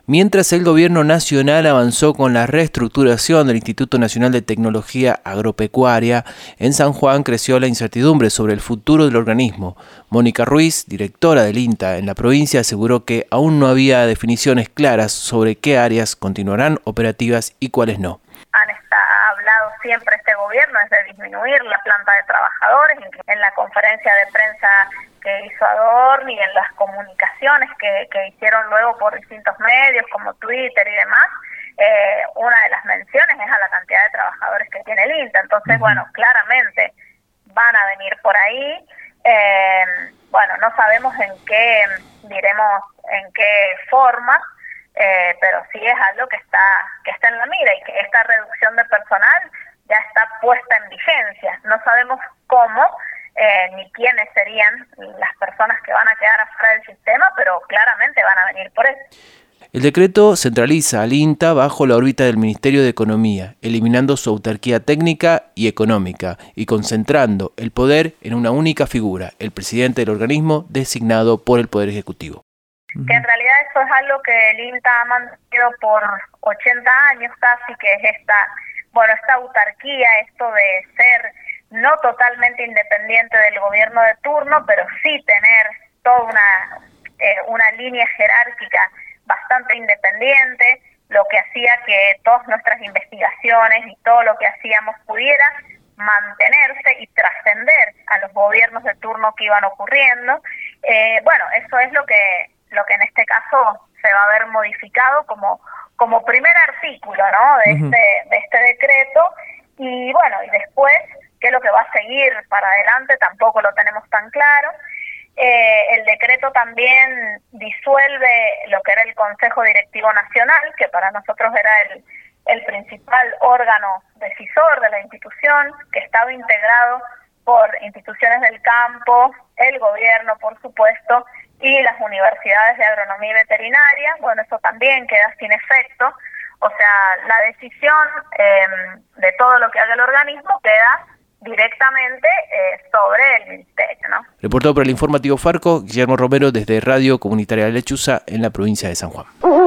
Mientras el gobierno nacional avanzó con la reestructuración del Instituto Nacional de Tecnología Agropecuaria, en San Juan creció la incertidumbre sobre el futuro del organismo. Mónica Ruiz, directora del INTA en la provincia, aseguró que aún no había definiciones claras sobre qué áreas continuarán operativas y cuáles no. Hablado siempre este gobierno es de disminuir la planta de trabajadores. En la conferencia de prensa que hizo Adorni y en las comunicaciones que hicieron luego por distintos medios como Twitter y demás, una de las menciones es a la cantidad de trabajadores que tiene el INTA. Entonces, bueno, claramente van a venir por ahí. No sabemos en qué forma, pero sí es algo que está en la mira, y que esta reducción de personal ya está puesta en vigencia. No sabemos cómo ni quiénes serían las personas que van a quedar afuera del sistema, pero claramente van a venir por eso. El decreto centraliza al INTA bajo la órbita del Ministerio de Economía, eliminando su autarquía técnica y económica y concentrando el poder en una única figura, el presidente del organismo designado por el Poder Ejecutivo. Que en realidad eso es algo que el INTA ha mantenido por 80 años casi, que es esta autarquía, esto de ser no totalmente independiente del gobierno de turno, pero sí tener toda una línea jerárquica bastante independiente, lo que hacía que todas nuestras investigaciones y todo lo que hacíamos pudiera mantenerse y trascender a los gobiernos de turno que iban ocurriendo. Eso es lo que en este caso se va a ver modificado como primer artículo, ¿no?, de este decreto. Y después qué es lo que va a seguir para adelante tampoco lo tenemos tan claro. El decreto también disuelve lo que era el Consejo Directivo Nacional, que para nosotros era el principal órgano decisor de la institución, que estaba integrado por instituciones del campo, el gobierno, por supuesto, y las universidades de agronomía y veterinaria. Eso también queda sin efecto. O sea, la decisión de todo lo que haga el organismo queda directamente sobre el ministerio, ¿no? Reportó para el informativo Farco, Guillermo Romero, desde Radio Comunitaria de Lechuza, en la provincia de San Juan.